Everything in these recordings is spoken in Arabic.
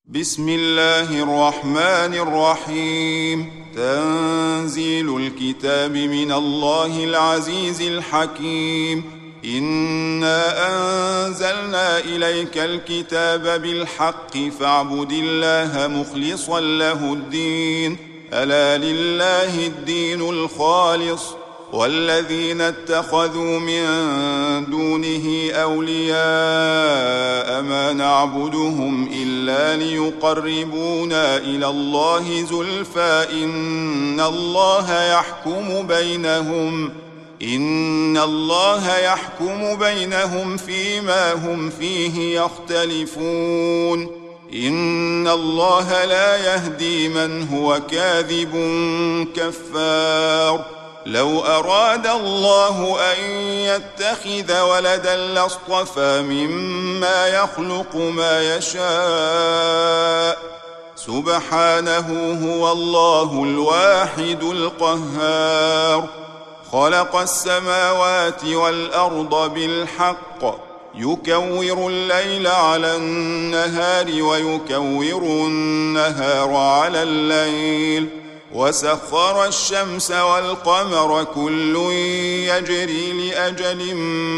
بسم الله الرحمن الرحيم. تنزيل الكتاب من الله العزيز الحكيم. إنا أنزلنا إليك الكتاب بالحق فاعبد الله مخلصا له الدين. ألا لله الدين الخالص والذين اتخذوا من دونه أولياء ما نعبدهم إلا ليقربونا إلى الله زلفى إن الله يحكم بينهم فيما هم فيه يختلفون. إن الله لا يهدي من هو كاذب كفار. لو أراد الله أن يتخذ ولدا لاصطفى مما يخلق ما يشاء سبحانه هو الله الواحد القهار. خلق السماوات والأرض بالحق يكور الليل على النهار ويكور النهار على الليل وسخر الشمس والقمر كل يجري لأجل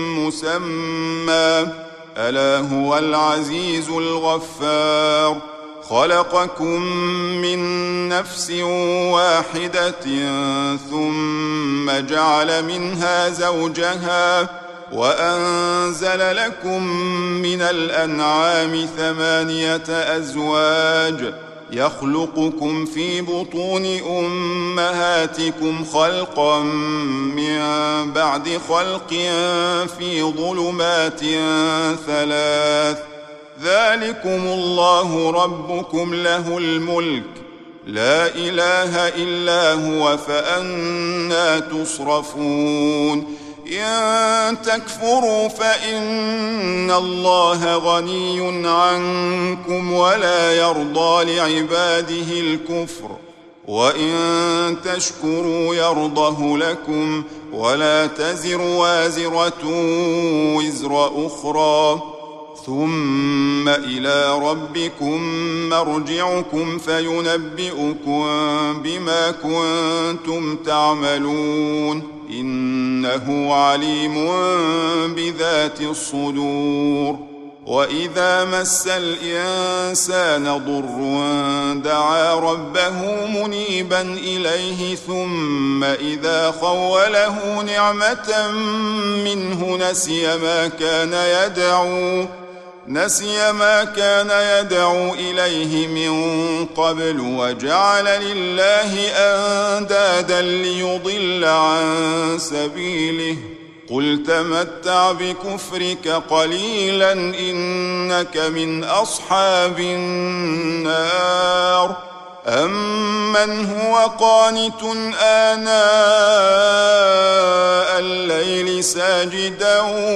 مسمى ألا هو العزيز الغفار. خلقكم من نفس واحدة ثم جعل منها زوجها وأنزل لكم من الأنعام 8 أزواج يخلقكم في بطون أمهاتكم خلقا من بعد خلق في ظلمات 3. ذلكم الله ربكم له الملك لا إله إلا هو فأنى تصرفون. إن تكفروا فإن الله غني عنكم ولا يرضى لعباده الكفر وإن تشكروا يرضه لكم ولا تزر وازرة وزر أخرى ثم إلى ربكم مرجعكم فينبئكم بما كنتم تعملون إنه عليم بذات الصدور. وإذا مس الإنسان ضر دعا ربه منيبا إليه ثم إذا خوله نعمة منه نسي ما كان يدعو إليه من قبل وجعل لله أندادا ليضل عن سبيله. قل تمتع بكفرك قليلا إنك من أصحاب النار. أمن هو قانت آناء الليل ساجدا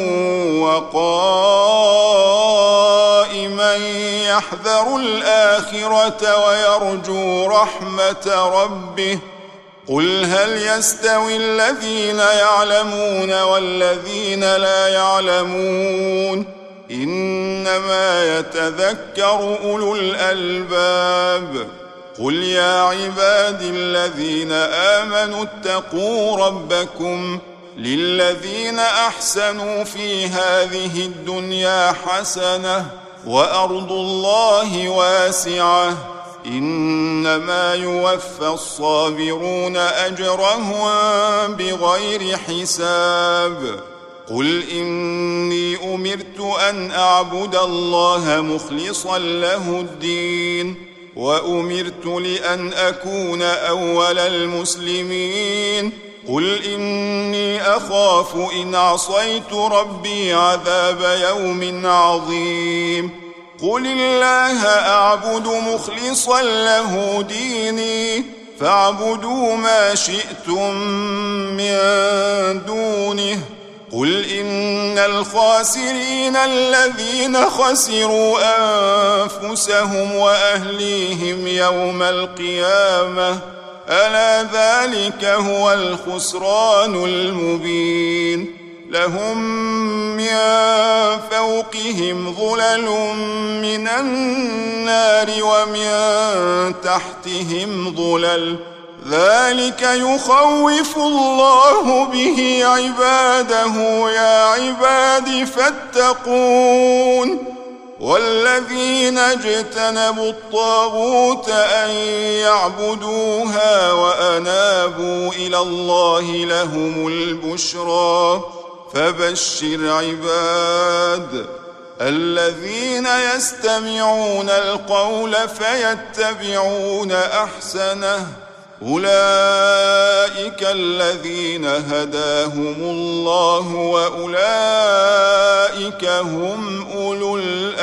وقائما يحذر الآخرة ويرجو رحمة ربه. قل هل يستوي الذين يعلمون والذين لا يعلمون إنما يتذكر أولو الألباب. قل يا عبادي الذين آمنوا اتقوا ربكم للذين أحسنوا في هذه الدنيا حسنة وأرض الله واسعة إنما يوفى الصابرون أجرهم بغير حساب. قل إني أمرت أن أعبد الله مخلصا له الدين وأمرت لأن أكون أول المسلمين. قل إني أخاف إن عصيت ربي عذاب يوم عظيم. قل الله أعبد مخلصا له ديني فاعبدوا ما شئتم من دونه. قل إن الخاسرين الذين خسروا أنفسهم وأهليهم يوم القيامة ألا ذلك هو الخسران المبين. لهم من فوقهم ظلل من النار ومن تحتهم ظلل ذلك يخوف الله به عباده يا عباد فاتقون والذين اجتنبوا الطاغوت أن يعبدوها وأنابوا إلى الله لهم البشرى فبشر عباد الذين يستمعون القول فيتبعون أحسنه أولئك الذين هداهم الله وأولئك هم أولو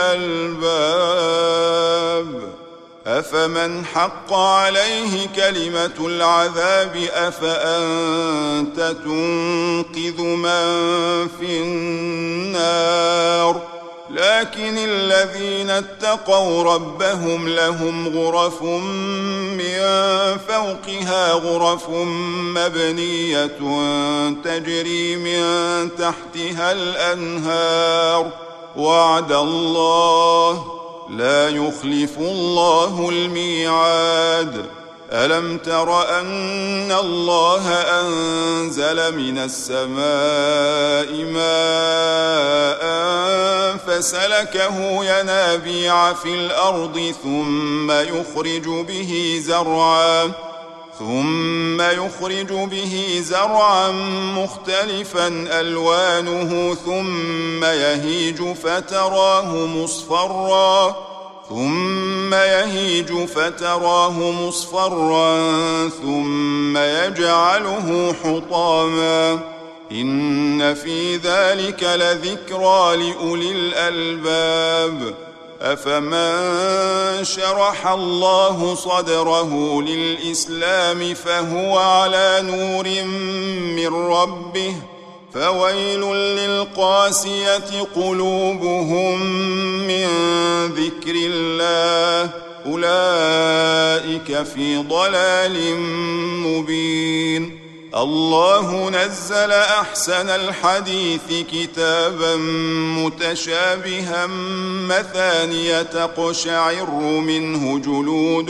الألباب أفمن حق عليه كلمة العذاب أفأنت تنقذ من في النار لكن الذين اتقوا ربهم لهم غرف من فوقها غرف مبنية تجري من تحتها الأنهار وعد الله لا يخلف الله الميعاد ألم تر أن الله أنزل من السماء ماء فسلكه ينابيع في الأرض ثم يخرج به زرعا مختلفا ألوانه ثم يهيج فتراه مصفرا ثم يجعله حطاما إن في ذلك لذكرى لأولي الألباب أفمن شرح الله صدره للإسلام فهو على نور من ربه فويل للقاسية قلوبهم من ذكر الله أولئك في ضلال مبين الله نزل أحسن الحديث كتابا متشابها مثانية تقشعر منه جلود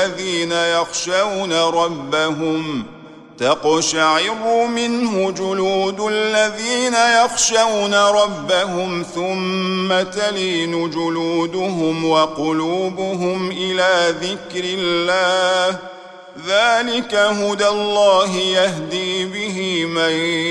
الذين يخشون ربهم ثم تلين جلودهم وقلوبهم إلى ذكر الله ذلك هدى الله يهدي به من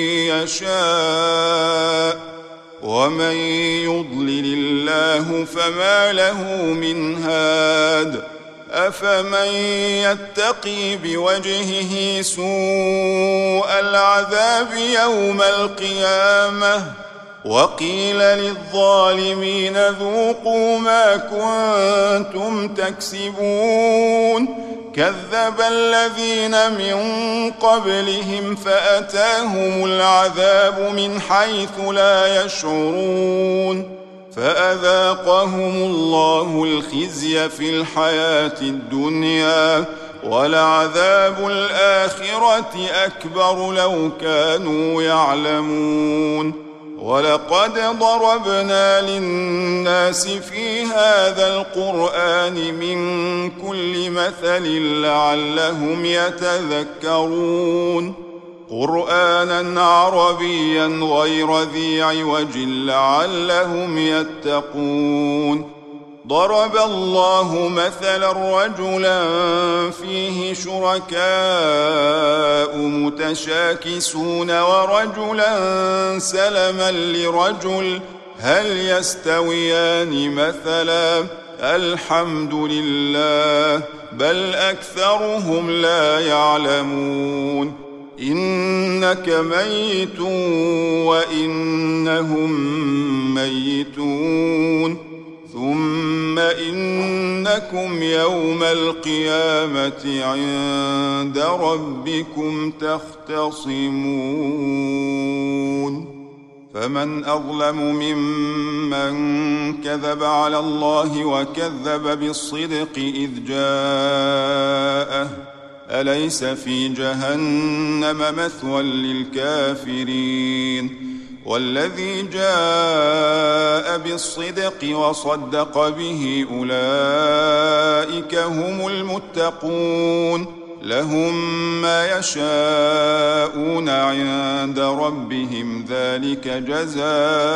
يشاء ومن يضلل الله فما له من هاد أفمن يتقي بوجهه سوء العذاب يوم القيامة وقيل للظالمين ذوقوا ما كنتم تكسبون كذب الذين من قبلهم فأتاهم العذاب من حيث لا يشعرون فأذاقهم الله الخزي في الحياة الدنيا ولعذاب الآخرة أكبر لو كانوا يعلمون ولقد ضربنا للناس في هذا القرآن من كل مثل لعلهم يتذكرون قرآنا عربيا غير ذي عوج لعلهم يتقون ضرب الله مثلا رجلا فيه شركاء متشاكسون ورجلا سلما لرجل هل يستويان مثلا الحمد لله بل أكثرهم لا يعلمون إنك ميت وإنهم ميتون ثم إنكم يوم القيامة عند ربكم تختصمون فمن أظلم ممن كذب على الله وكذب بالصدق إذ جاءه أليس في جهنم مثوى للكافرين والذي جاء بالصدق وصدق به أولئك هم المتقون لهم ما يشاءون عند ربهم ذلك جزاء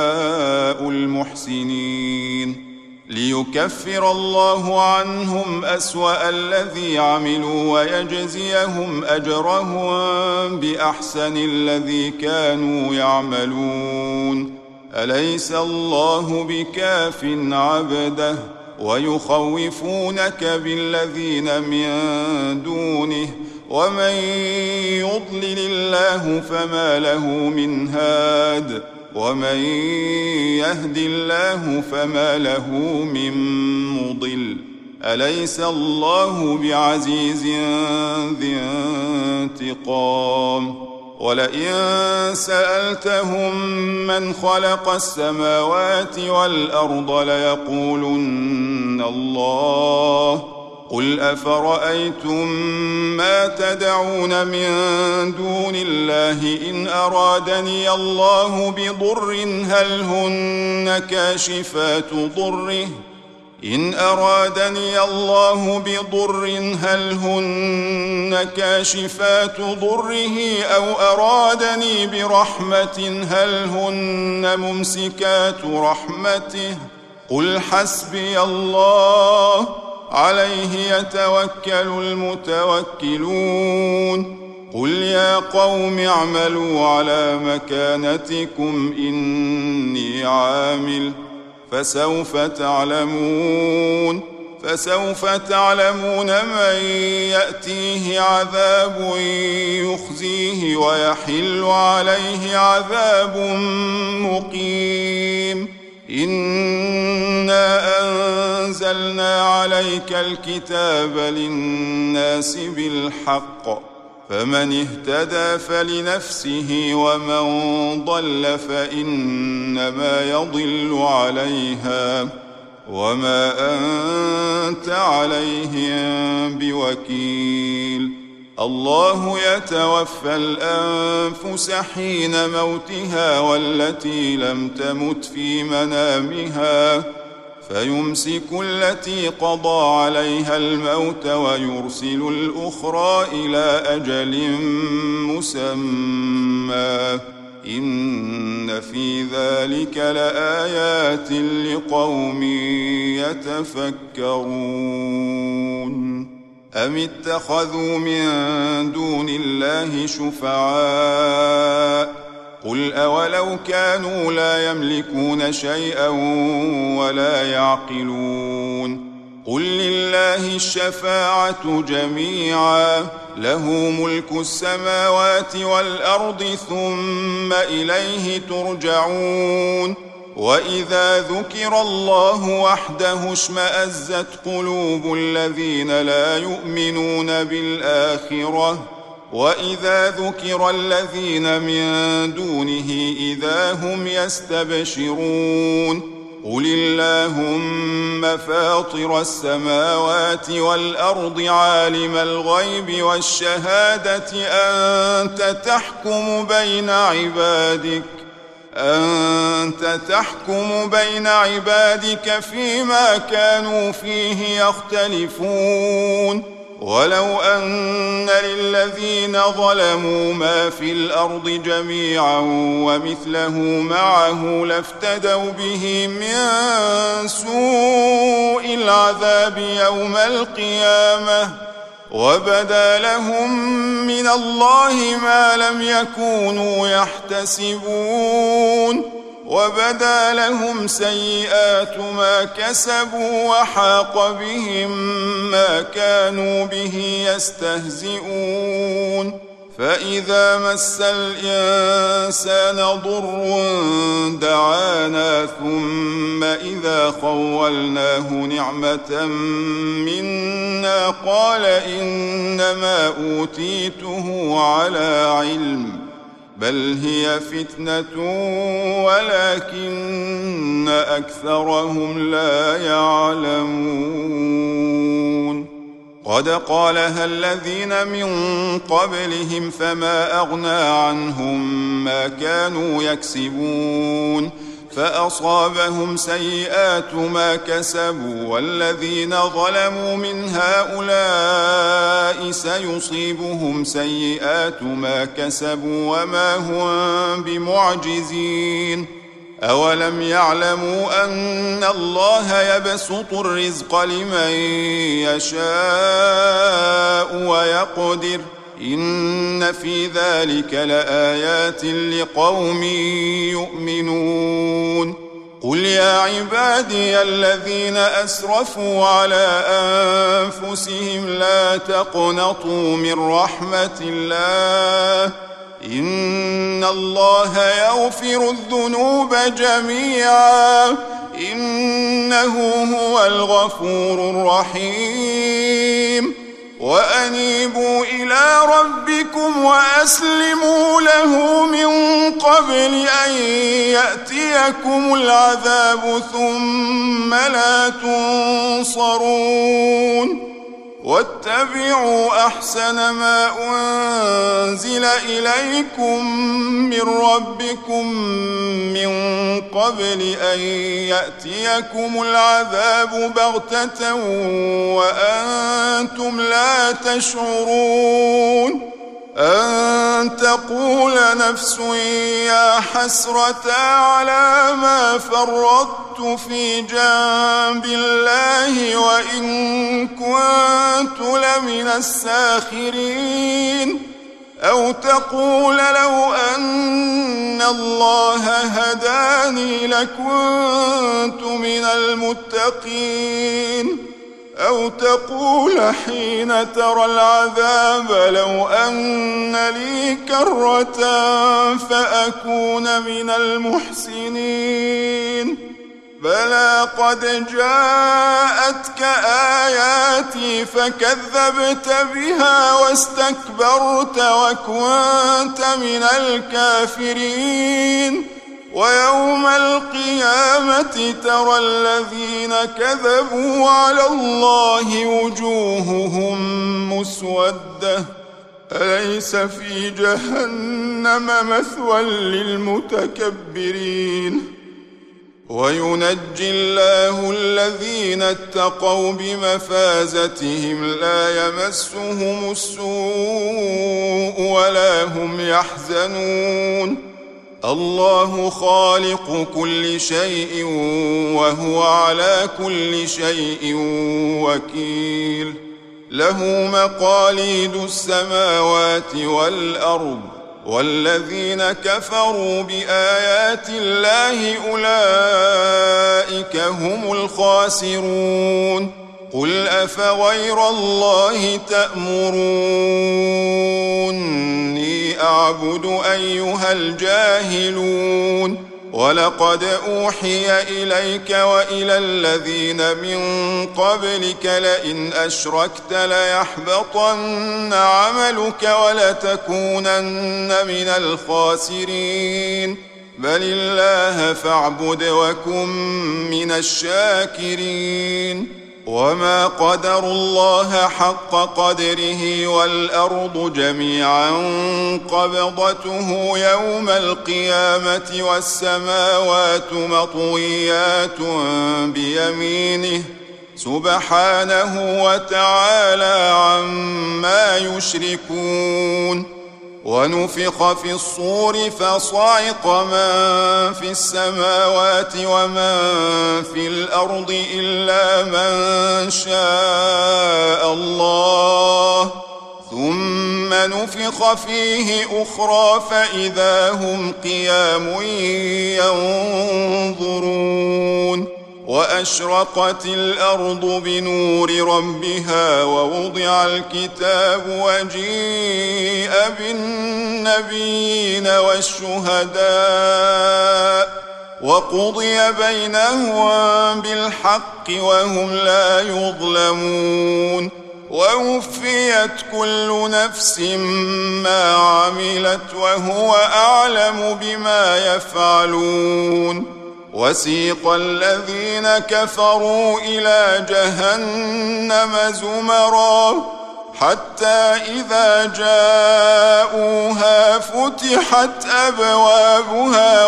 المحسنين ليكفر الله عنهم أسوأ الذي عملوا ويجزيهم أجرهم بأحسن الذي كانوا يعملون أليس الله بكاف عبده ويخوفونك بالذين من دونه ومن يضلل الله فما له من هاد ومن يهد الله فما له من مضل أليس الله بعزيز ذي انتقام ولئن سألتهم من خلق السماوات والأرض ليقولن الله قل أفرأيتم ما تدعون من دون الله إن أرادني الله بضر هل هن كاشفات ضره إن أرادني الله بضر هل هن كاشفات ضره أو أرادني برحمة هل هن ممسكات رحمته قل حسبي الله عليه يتوكل المتوكلون قل يا قوم اعملوا على مكانتكم إني عامل فسوف تعلمون من يأتيه عذاب يخزيه ويحل عليه عذاب مقيم إنا أنزلنا عليك الكتاب للناس بالحق فمن اهتدى فلنفسه ومن ضل فإنما يضل عليها وما أنت عليهم بوكيل الله يتوفى الأنفس حين موتها والتي لم تمت في منامها فيمسك التي قضى عليها الموت ويرسل الأخرى إلى أجل مسمى إن في ذلك لآيات لقوم يتفكرون أم اتخذوا من دون الله شفعاء قل أولو كانوا لا يملكون شيئا ولا يعقلون قل لله الشفاعة جميعا له ملك السماوات والأرض ثم إليه ترجعون وإذا ذكر الله وحده اشمأزت قلوب الذين لا يؤمنون بالآخرة وإذا ذكر الذين من دونه إذا هم يستبشرون قل اللهم فاطر السماوات والأرض عالم الغيب والشهادة أنت تحكم بين عبادك فيما كانوا فيه يختلفون ولو أن للذين ظلموا ما في الأرض جميعا ومثله معه لافتدوا به من سوء العذاب يوم القيامة وبدا لهم من الله ما لم يكونوا يحتسبون وبدا لهم سيئات ما كسبوا وحاق بهم ما كانوا به يستهزئون فإذا مس الإنسان ضر دعانا ثم إذا خولناه نعمة منا قال إنما أوتيته على علم بل هي فتنة ولكن أكثرهم لا يعلمون قد قالها الذين من قبلهم فما أغنى عنهم ما كانوا يكسبون فأصابهم سيئات ما كسبوا والذين ظلموا من هؤلاء سيصيبهم سيئات ما كسبوا وما هم بمعجزين أولم يعلموا أن الله يبسط الرزق لمن يشاء ويقدر إن في ذلك لآيات لقوم يؤمنون قل يا عبادي الذين أسرفوا على أنفسهم لا تقنطوا من رحمة الله إن الله يغفر الذنوب جميعا إنه هو الغفور الرحيم وأنيبوا إلى ربكم وأسلموا له من قبل أن يأتيكم العذاب ثم لا تنصرون واتبعوا أحسن ما أنزل إليكم من ربكم من قبل أن يأتيكم العذاب بغتة وأنتم لا تشعرون أن تقول نفس يا حسرة على ما فرطت في جنب الله وإن كنت لمن الساخرين أو تقول لو أن الله هداني لكنت من المتقين أو تقول حين ترى العذاب لو أن لي كرة فأكون من المحسنين بلى قد جاءتك آياتي فكذبت بها واستكبرت وكنت من الكافرين ويوم القيامة ترى الذين كذبوا على الله وجوههم مسودة أليس في جهنم مثوى للمتكبرين وينجي الله الذين اتقوا بمفازتهم لا يمسهم السوء ولا هم يحزنون الله خالق كل شيء وهو على كل شيء وكيل له مقاليد السماوات والأرض والذين كفروا بآيات الله أولئك هم الخاسرون قل أفغير الله تأمروني أعبد أيها الجاهلون ولقد أوحي إليك وإلى الذين من قبلك لئن أشركت ليحبطن عملك ولتكونن من الخاسرين بل الله فاعبد وكن من الشاكرين وما قدروا الله حق قدره والأرض جميعا قبضته يوم القيامة والسماوات مطويات بيمينه سبحانه وتعالى عما يشركون ونفخ في الصور فصعق من في السماوات ومن في الأرض إلا من شاء الله ثم نفخ فيه أخرى فإذا هم قيام ينظرون وأشرقت الأرض بنور ربها ووضع الكتاب وجيء بالنبيين والشهداء وقضي بينهم بالحق وهم لا يظلمون ووفيت كل نفس ما عملت وهو أعلم بما يفعلون وسيق الذين كفروا إلى جهنم زمرا حتى إذا جاءوها فتحت أبوابها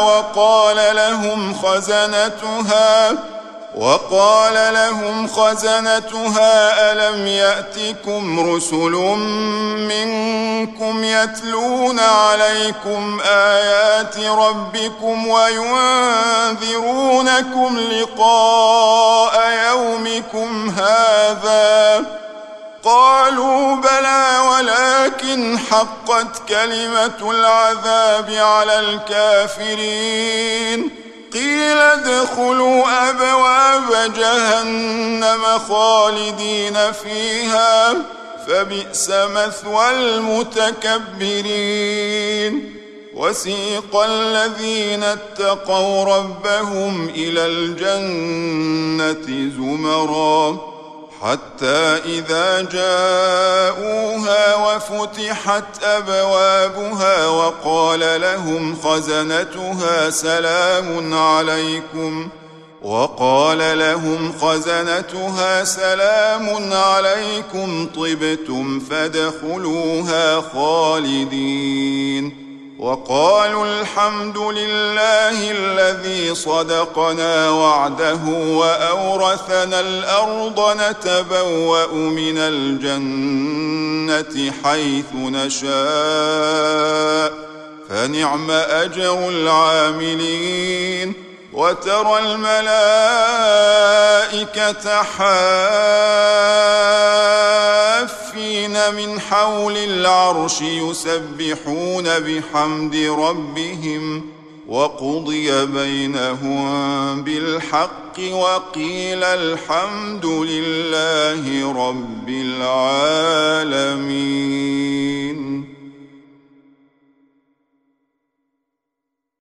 وقال لهم خزنتها ألم يأتكم رسل منكم يتلون عليكم آيات ربكم وينذرونكم لقاء يومكم هذا؟ قالوا بلى ولكن حقت كلمة العذاب على الكافرين. قيل ادخلوا أبواب جهنم خالدين فيها فبئس مثوى المتكبرين. وسيق الذين اتقوا ربهم إلى الجنة زمرا حتى إذا جاءوها وفتحت أبوابها وقال لهم خزنتها سلام عليكم طبتم فادخلوها خالدين. وقالوا الحمد لله الذي صدقنا وعده وأورثنا الأرض نتبوأ من الجنة حيث نشاء فنعم أجر العاملين. وترى الملائكة حافين من حول العرش يسبحون بحمد ربهم وقضي بينهم بالحق وقيل الحمد لله رب العالمين.